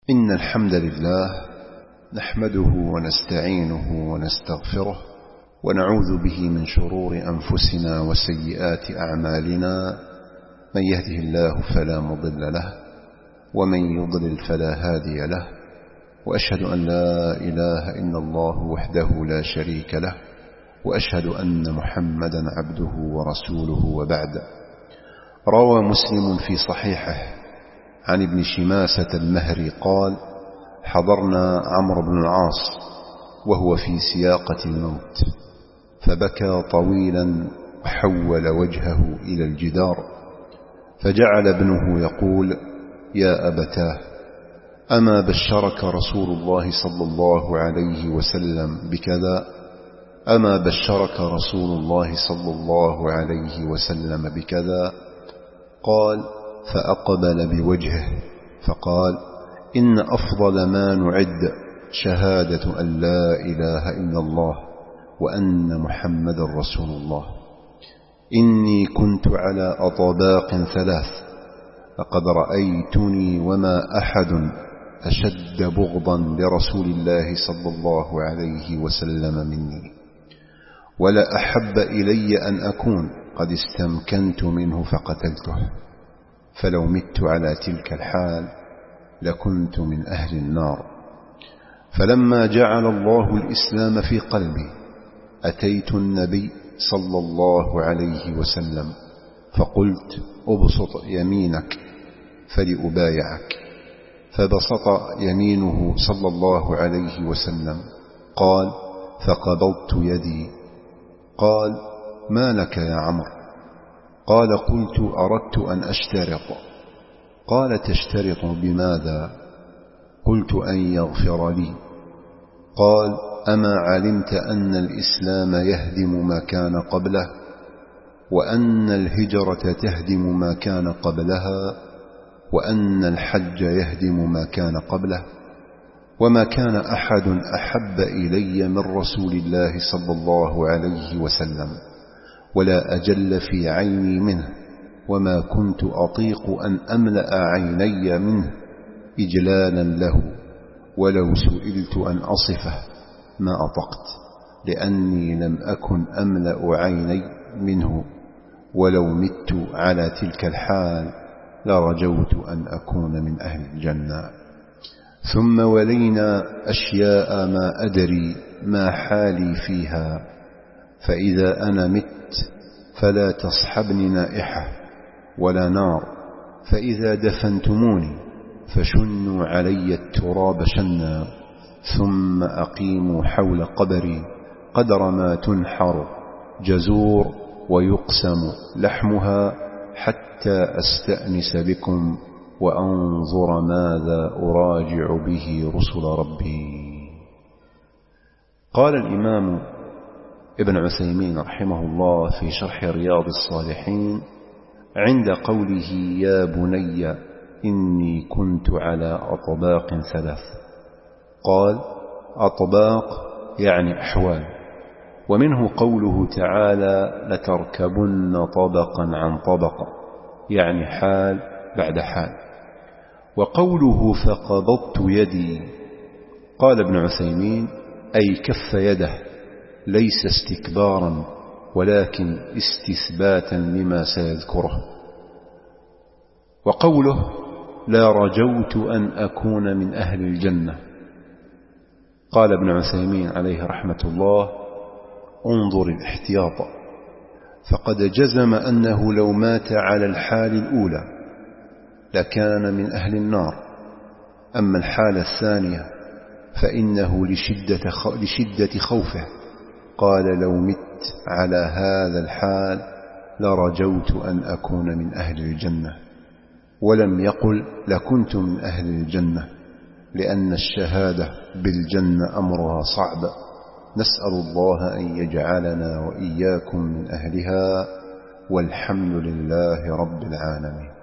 إن الحمد لله نحمده ونستعينه ونستغفره ونعوذ به من شرور أنفسنا وسيئات أعمالنا. من يهده الله فلا مضل له ومن يضلل فلا هادي له، وأشهد أن لا إله إلا الله وحده لا شريك له، وأشهد أن محمدا عبده ورسوله. وبعد، روى مسلم في صحيحه عن ابن شماسة المهري قال: حضرنا عمرو بن العاص وهو في سياقة الموت، فبكى طويلا وحول وجهه إلى الجدار، فجعل ابنه يقول: يا أبتاه، أما بشرك رسول الله صلى الله عليه وسلم بكذا؟ أما بشرك رسول الله صلى الله عليه وسلم بكذا؟ قال: فأقبل بوجهه فقال: إن أفضل ما نعد شهادة أن لا إله إلا الله وأن محمد رسول الله. إني كنت على أطباق ثلاث، فقد رأيتني وما أحد أشد بغضا لرسول الله صلى الله عليه وسلم مني، ولا أحب إلي أن أكون قد استمكنت منه فقتلته، فلو مت على تلك الحال لكنت من أهل النار. فلما جعل الله الإسلام في قلبي أتيت النبي صلى الله عليه وسلم فقلت: أبسط يمينك فلأبايعك. فبسط يمينه صلى الله عليه وسلم. قال: فقبضت يدي. قال: ما لك يا عمرو؟ قال: قلت: أردت أن أشترط. قال: تشترط بماذا؟ قلت: أن يغفر لي. قال: أما علمت أن الإسلام يهدم ما كان قبله، وأن الهجرة تهدم ما كان قبلها، وأن الحج يهدم ما كان قبله؟ وما كان أحد أحب إلي من رسول الله صلى الله عليه وسلم، ولا أجل في عيني منه، وما كنت أطيق أن أملأ عيني منه إجلالا له، ولو سئلت أن أصفه ما أطقت، لأني لم أكن أملأ عيني منه، ولو مت على تلك الحال لرجوت أن أكون من أهل الجنة. ثم ولينا أشياء ما أدري ما حالي فيها، فإذا أنا مت فلا تصحبني نائحة ولا نار، فإذا دفنتموني فشنوا علي التراب شنا، ثم أقيموا حول قبري قدر ما تنحر جزور ويقسم لحمها، حتى أستأنس بكم وأنظر ماذا أراجع به رسل ربي. قال الإمام ابن عثيمين رحمه الله في شرح رياض الصالحين عند قوله: يا بني إني كنت على أطباق ثلاث، قال: أطباق يعني أحوال، ومنه قوله تعالى: لتركبن طبقا عن طبق، يعني حال بعد حال. وقوله فقبضت يدي، قال ابن عثيمين: أي كف يده، ليس استكبارا ولكن استثباتا لما سيذكره. وقوله: لا رجوت أن أكون من أهل الجنة، قال ابن عثيمين عليه رحمة الله: انظر الاحتياط، فقد جزم أنه لو مات على الحال الأولى لكان من أهل النار، أما الحالة الثانية فإنه لشدة خوفه قال: لو مت على هذا الحال لرجوت أن أكون من أهل الجنة، ولم يقل لكنت من أهل الجنة، لأن الشهادة بالجنة أمرها صعب. نسأل الله أن يجعلنا وإياكم من أهلها، والحمد لله رب العالمين.